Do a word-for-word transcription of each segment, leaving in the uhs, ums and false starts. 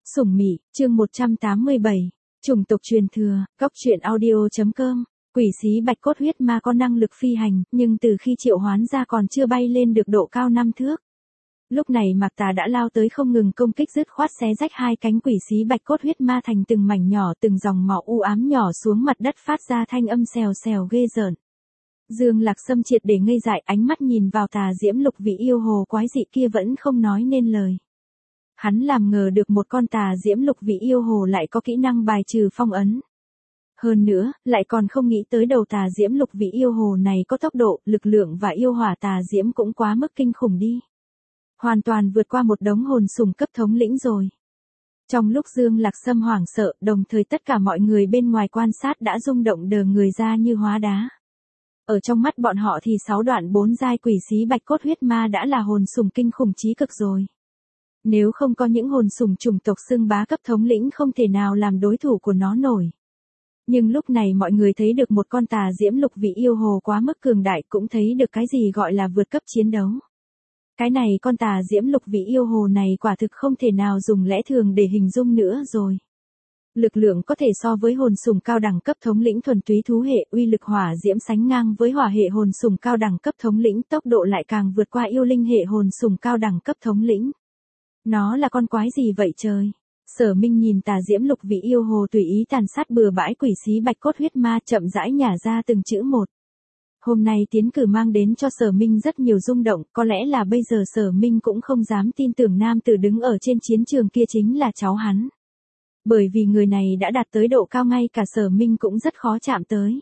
Sủng Mị, chương một trăm tám mươi bảy. Chủng tộc truyền thừa, góc truyện audio.com. Quỷ xí bạch cốt huyết ma có năng lực phi hành, nhưng từ khi triệu hoán ra còn chưa bay lên được độ cao năm thước. Lúc này Mạc Tà đã lao tới không ngừng công kích dứt khoát xé rách hai cánh quỷ xí bạch cốt huyết ma thành từng mảnh nhỏ, từng dòng máu u ám nhỏ xuống mặt đất phát ra thanh âm xèo xèo ghê rợn. Dương Lạc Sâm triệt để ngây dại, ánh mắt nhìn vào tà diễm lục vị yêu hồ quái dị kia vẫn không nói nên lời. Hắn làm ngờ được một con tà diễm lục vị yêu hồ lại có kỹ năng bài trừ phong ấn. Hơn nữa, lại còn không nghĩ tới đầu tà diễm lục vị yêu hồ này có tốc độ, lực lượng và yêu hỏa tà diễm cũng quá mức kinh khủng đi. Hoàn toàn vượt qua một đống hồn sùng cấp thống lĩnh rồi. Trong lúc Dương Lạc Sâm hoảng sợ, đồng thời tất cả mọi người bên ngoài quan sát đã rung động đờ người ra như hóa đá. Ở trong mắt bọn họ thì sáu đoạn bốn giai quỷ xí bạch cốt huyết ma đã là hồn sùng kinh khủng chí cực rồi. Nếu không có những hồn sùng chủng tộc xưng bá cấp thống lĩnh không thể nào làm đối thủ của nó nổi. Nhưng lúc này mọi người thấy được một con tà diễm lục vị yêu hồ quá mức cường đại, cũng thấy được cái gì gọi là vượt cấp chiến đấu. Cái này con tà diễm lục vị yêu hồ này quả thực không thể nào dùng lẽ thường để hình dung nữa rồi. Lực lượng có thể so với hồn sùng cao đẳng cấp thống lĩnh thuần túy thú hệ, uy lực hỏa diễm sánh ngang với hỏa hệ hồn sùng cao đẳng cấp thống lĩnh, tốc độ lại càng vượt qua yêu linh hệ hồn sùng cao đẳng cấp thống lĩnh. Nó là con quái gì vậy trời? Sở Minh nhìn tà diễm lục vị yêu hồ tùy ý tàn sát bừa bãi quỷ xí bạch cốt huyết ma, chậm rãi nhả ra từng chữ một. Hôm nay tiến cử mang đến cho Sở Minh rất nhiều rung động, có lẽ là bây giờ Sở Minh cũng không dám tin tưởng nam tử đứng ở trên chiến trường kia chính là cháu hắn. Bởi vì người này đã đạt tới độ cao ngay cả Sở Minh cũng rất khó chạm tới.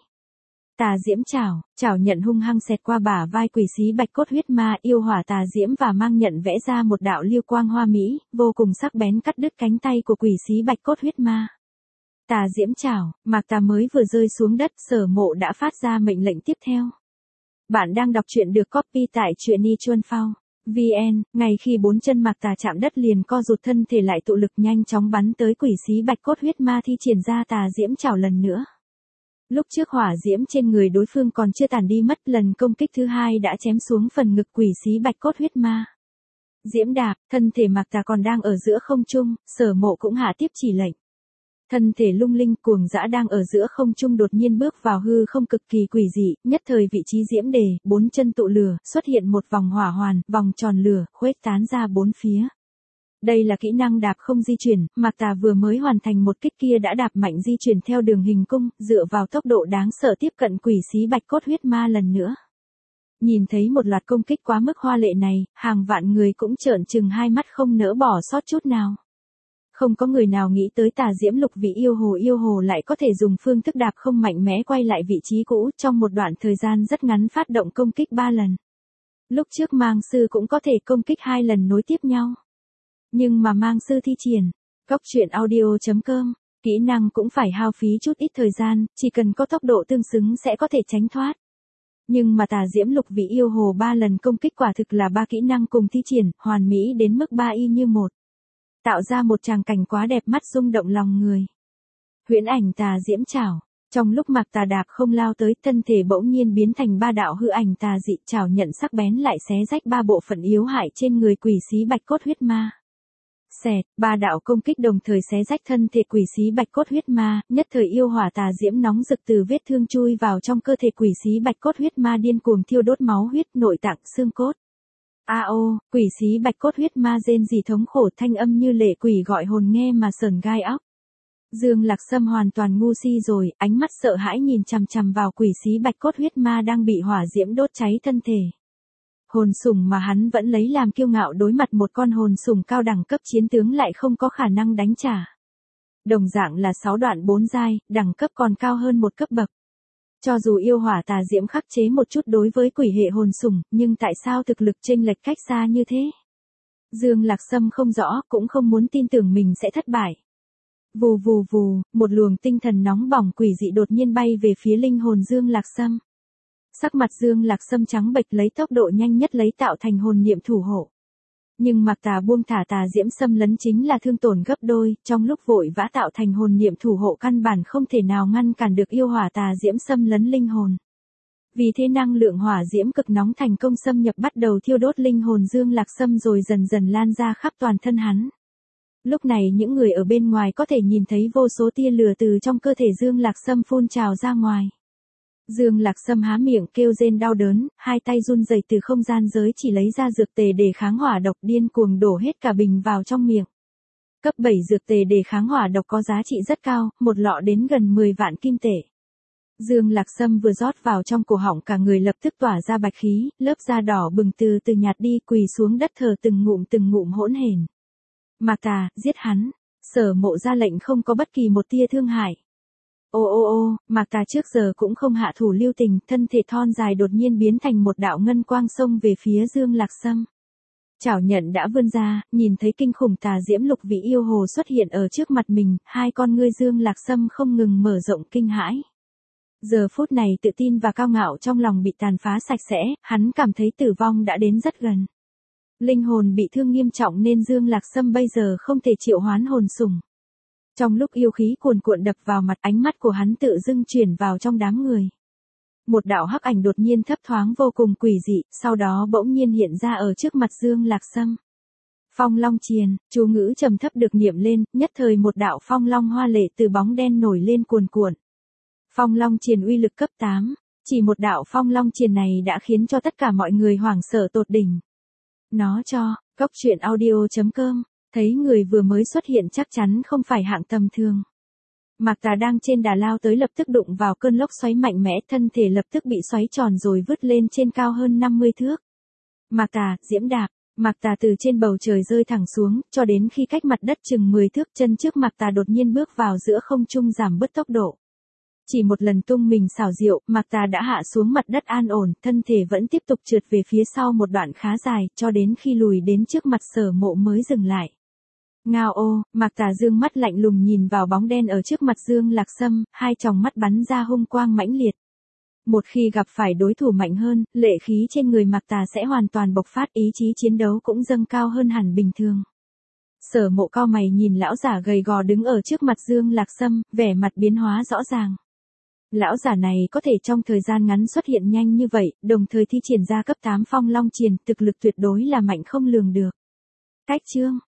Tà diễm chảo, chảo nhận hung hăng xẹt qua bả vai quỷ xí bạch cốt huyết ma, yêu hỏa tà diễm và mang nhận vẽ ra một đạo liêu quang hoa mỹ, vô cùng sắc bén cắt đứt cánh tay của quỷ xí bạch cốt huyết ma. Tà diễm chảo, Mạc Tà mới vừa rơi xuống đất, Sở Mộ đã phát ra mệnh lệnh tiếp theo. Bạn đang đọc truyện được copy tại truyện i chuan phao chấm vn, ngay khi bốn chân Mạc Tà chạm đất liền co rụt thân thể lại tụ lực nhanh chóng bắn tới quỷ xí bạch cốt huyết ma thi triển ra tà diễm chảo lần nữa. Lúc trước hỏa diễm trên người đối phương còn chưa tàn đi mất, lần công kích thứ hai đã chém xuống phần ngực quỷ xí bạch cốt huyết ma. Diễm đạp, thân thể Mạc Tà còn đang ở giữa không trung, Sở Mộ cũng hạ tiếp chỉ lệnh. Thân thể lung linh cuồng dã đang ở giữa không trung đột nhiên bước vào hư không cực kỳ quỷ dị, nhất thời vị trí diễm đề, bốn chân tụ lửa, xuất hiện một vòng hỏa hoàn, vòng tròn lửa, khuếch tán ra bốn phía. Đây là kỹ năng đạp không di chuyển, Mạc Tà vừa mới hoàn thành một kích kia đã đạp mạnh di chuyển theo đường hình cung, dựa vào tốc độ đáng sợ tiếp cận quỷ xí bạch cốt huyết ma lần nữa. Nhìn thấy một loạt công kích quá mức hoa lệ này, hàng vạn người cũng trợn trừng hai mắt không nỡ bỏ sót chút nào. Không có người nào nghĩ tới tà diễm lục vị yêu hồ yêu hồ lại có thể dùng phương thức đạp không mạnh mẽ quay lại vị trí cũ, trong một đoạn thời gian rất ngắn phát động công kích ba lần. Lúc trước Mang Sư cũng có thể công kích hai lần nối tiếp nhau. Nhưng mà Mang Sư thi triển, góc truyện audio.com, kỹ năng cũng phải hao phí chút ít thời gian, chỉ cần có tốc độ tương xứng sẽ có thể tránh thoát. Nhưng mà tà diễm lục vị yêu hồ ba lần công kích quả thực là ba kỹ năng cùng thi triển, hoàn mỹ đến mức ba y như một. Tạo ra một tràng cảnh quá đẹp mắt rung động lòng người. Huyễn ảnh tà diễm chảo, trong lúc Mạc Tà đạp không lao tới, thân thể bỗng nhiên biến thành ba đạo hư ảnh tà dị, chảo nhận sắc bén lại xé rách ba bộ phận yếu hại trên người quỷ xí bạch cốt huyết ma. Xẹt, ba đạo công kích đồng thời xé rách thân thể quỷ xí bạch cốt huyết ma, nhất thời yêu hỏa tà diễm nóng rực từ vết thương chui vào trong cơ thể quỷ xí bạch cốt huyết ma điên cuồng thiêu đốt máu huyết, nội tạng, xương cốt. A ô, quỷ xí bạch cốt huyết ma rên rỉ thống khổ, thanh âm như lệ quỷ gọi hồn nghe mà sởn gai óc. Dương Lạc Sâm hoàn toàn ngu si rồi, ánh mắt sợ hãi nhìn chằm chằm vào quỷ xí bạch cốt huyết ma đang bị hỏa diễm đốt cháy thân thể. Hồn sủng mà hắn vẫn lấy làm kiêu ngạo đối mặt một con hồn sủng cao đẳng cấp chiến tướng lại không có khả năng đánh trả. Đồng dạng là sáu đoạn bốn giai, đẳng cấp còn cao hơn một cấp bậc. Cho dù yêu hỏa tà diễm khắc chế một chút đối với quỷ hệ hồn sủng, nhưng tại sao thực lực chênh lệch cách xa như thế? Dương Lạc Sâm không rõ, cũng không muốn tin tưởng mình sẽ thất bại. Vù vù vù, một luồng tinh thần nóng bỏng quỷ dị đột nhiên bay về phía linh hồn Dương Lạc Sâm. Sắc mặt Dương Lạc Sâm trắng bệch, lấy tốc độ nhanh nhất lấy tạo thành hồn niệm thủ hộ. Nhưng Mạc Tà buông thả tà diễm xâm lấn chính là thương tổn gấp đôi, trong lúc vội vã tạo thành hồn niệm thủ hộ căn bản không thể nào ngăn cản được yêu hỏa tà diễm xâm lấn linh hồn. Vì thế năng lượng hỏa diễm cực nóng thành công xâm nhập bắt đầu thiêu đốt linh hồn Dương Lạc Sâm rồi dần dần lan ra khắp toàn thân hắn. Lúc này những người ở bên ngoài có thể nhìn thấy vô số tia lửa từ trong cơ thể Dương Lạc Sâm phun trào ra ngoài. Dương Lạc Sâm há miệng kêu rên đau đớn, hai tay run rẩy từ không gian giới chỉ lấy ra dược tề để kháng hỏa độc, điên cuồng đổ hết cả bình vào trong miệng. Cấp bảy dược tề để kháng hỏa độc có giá trị rất cao, một lọ đến gần mười vạn kim tệ. Dương Lạc Sâm vừa rót vào trong cổ họng, cả người lập tức tỏa ra bạch khí, lớp da đỏ bừng từ từ nhạt đi, quỳ xuống đất thở từng ngụm từng ngụm hỗn hển. Mạc Tà, giết hắn. Sở Mộ ra lệnh không có bất kỳ một tia thương hại. Ô ô ô, Mạc Tà trước giờ cũng không hạ thủ lưu tình, thân thể thon dài đột nhiên biến thành một đạo ngân quang xông về phía Dương Lạc Sâm. Chảo nhận đã vươn ra, nhìn thấy kinh khủng tà diễm lục vị yêu hồ xuất hiện ở trước mặt mình, hai con ngươi Dương Lạc Sâm không ngừng mở rộng kinh hãi. Giờ phút này tự tin và cao ngạo trong lòng bị tàn phá sạch sẽ, hắn cảm thấy tử vong đã đến rất gần. Linh hồn bị thương nghiêm trọng nên Dương Lạc Sâm bây giờ không thể triệu hoán hồn sủng. Trong lúc yêu khí cuồn cuộn đập vào mặt, ánh mắt của hắn tự dưng chuyển vào trong đám người. Một đạo hắc ảnh đột nhiên thấp thoáng vô cùng quỷ dị, sau đó bỗng nhiên hiện ra ở trước mặt Dương Lạc Sâm. Phong Long Triền, chú ngữ trầm thấp được niệm lên, nhất thời một đạo phong long hoa lệ từ bóng đen nổi lên cuồn cuộn. Phong Long Triền uy lực cấp tám, chỉ một đạo Phong Long Triền này đã khiến cho tất cả mọi người hoảng sợ tột đỉnh. Nó cho, Cốc Truyện Audio chấm com, thấy người vừa mới xuất hiện chắc chắn không phải hạng tầm thường. Mạc Tà đang trên đà lao tới lập tức đụng vào cơn lốc xoáy mạnh mẽ, thân thể lập tức bị xoáy tròn rồi vứt lên trên cao hơn năm mươi thước. Mạc Tà, diễm đạp, Mạc Tà từ trên bầu trời rơi thẳng xuống, cho đến khi cách mặt đất chừng mười thước, chân trước Mạc Tà đột nhiên bước vào giữa không trung giảm bớt tốc độ. Chỉ một lần tung mình xảo diệu, Mạc Tà đã hạ xuống mặt đất an ổn, thân thể vẫn tiếp tục trượt về phía sau một đoạn khá dài, cho đến khi lùi đến trước mặt Sở Mộ mới dừng lại. Ngao ô, Mạc Tà dương mắt lạnh lùng nhìn vào bóng đen ở trước mặt Dương Lạc Sâm, hai tròng mắt bắn ra hung quang mãnh liệt. Một khi gặp phải đối thủ mạnh hơn, lệ khí trên người Mạc Tà sẽ hoàn toàn bộc phát, ý chí chiến đấu cũng dâng cao hơn hẳn bình thường. Sở Mộ cau mày nhìn lão giả gầy gò đứng ở trước mặt Dương Lạc Sâm, vẻ mặt biến hóa rõ ràng. Lão giả này có thể trong thời gian ngắn xuất hiện nhanh như vậy, đồng thời thi triển ra cấp tám Phong Long Triền, thực lực tuyệt đối là mạnh không lường được. Cách chương